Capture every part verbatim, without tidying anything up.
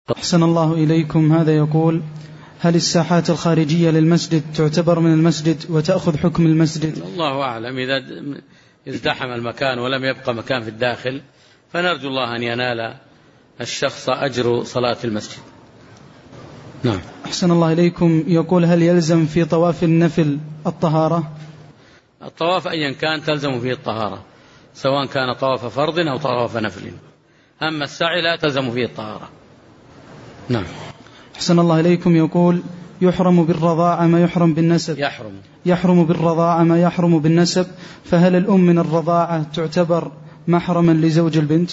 أحسن الله إليكم. هذا يقول: هل الساحات الخارجية للمسجد تعتبر من المسجد وتأخذ حكم المسجد؟ الله أعلم. إذا ازدحم المكان ولم يبقى مكان في الداخل فنرجو الله أن ينال الشخص أجر صلاة المسجد. نعم. أحسن الله إليكم. يقول: هل يلزم في طواف النفل الطهارة؟ الطواف أيا كان تلزم فيه الطهارة، سواء كان طواف فرض أو طواف نفل. أما السعي لا تلزم فيه الطهارة. نعم. أحسن الله إليكم. يقول: يحرم بالرضاعة ما يحرم بالنسب. يحرم يحرم بالرضاعة ما يحرم بالنسب، فهل الأم من الرضاعة تعتبر محرما لزوج البنت؟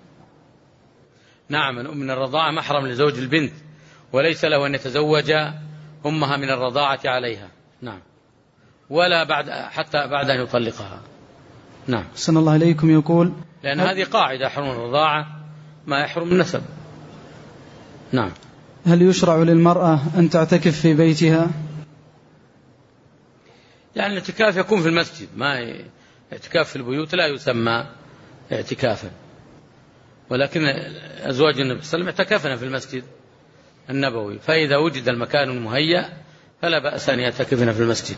نعم، الأم من الرضاعة محرم لزوج البنت، وليس له أن يتزوج أمها من الرضاعة عليها. نعم، ولا بعد حتى بعد أن يطلقها. نعم. أحسن الله إليكم. يقول: لأن هذه قاعدة: يحرم الرضاعة ما يحرم النسب. نعم. هل يشرع للمرأة أن تعتكف في بيتها؟ يعني الاعتكاف يكون في المسجد، ما اعتكاف في البيوت لا يسمى اعتكافا، ولكن أزواج النبي صلى الله عليه وسلم اعتكفنا في المسجد النبوي، فإذا وجد المكان المهيأ فلا بأس أن يعتكفنا في المسجد.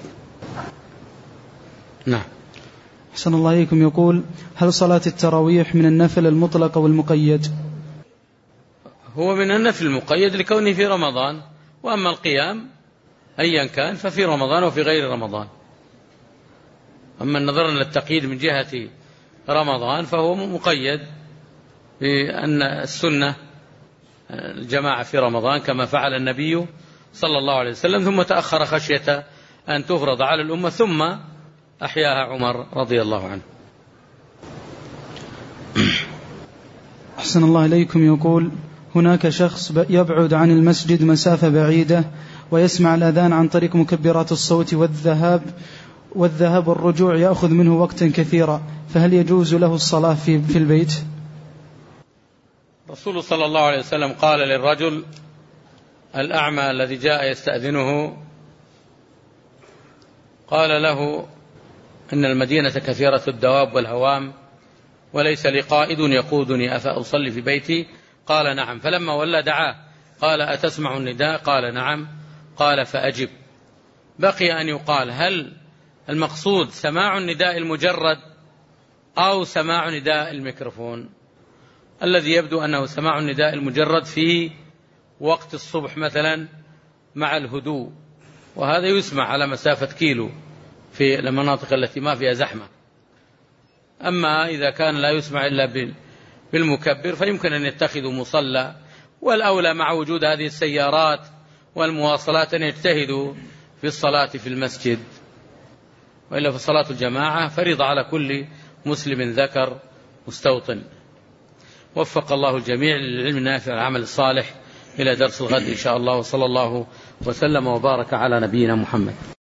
نعم. أحسن الله إليكم. يقول: هل صلاة التراويح من النفل المطلق والمقيد؟ هو من النفل المقيد لكونه في رمضان، وأما القيام أيا كان ففي رمضان وفي غير رمضان. أما النظر للتقييد من جهة رمضان فهو مقيد بأن السنة الجماعة في رمضان كما فعل النبي صلى الله عليه وسلم، ثم تأخر خشية أن تفرض على الأمة ثم أحياها عمر رضي الله عنه. أحسن الله إليكم. يقول: هناك شخص يبعد عن المسجد مسافة بعيدة ويسمع الأذان عن طريق مكبرات الصوت، والذهاب والذهاب والرجوع يأخذ منه وقتا كثيرا، فهل يجوز له الصلاة في, في البيت؟ رسول صلى الله عليه وسلم قال للرجل الأعمى الذي جاء يستأذنه، قال له: إن المدينة كثيرة الدواب والهوام وليس لي قائد يقودني، أفأصلي في بيتي؟ قال: نعم. فلما ولى دعاه قال: أتسمع النداء؟ قال: نعم. قال: فأجب. بقي أن يقال: هل المقصود سماع النداء المجرد أو سماع نداء الميكروفون؟ الذي يبدو أنه سماع النداء المجرد في وقت الصبح مثلا مع الهدوء، وهذا يسمع على مسافة كيلو في المناطق التي ما فيها زحمة. أما إذا كان لا يسمع إلا بالمكبر فيمكن أن يتخذوا مصلى، والأولى مع وجود هذه السيارات والمواصلات أن يجتهدوا في الصلاة في المسجد، وإلا فصلاة الجماعة فريضة على كل مسلم ذكر مستوطن. وفق الله الجميع للعلم النافع والعمل الصالح. إلى درس الغد إن شاء الله، وصلى الله وسلم وبارك على نبينا محمد.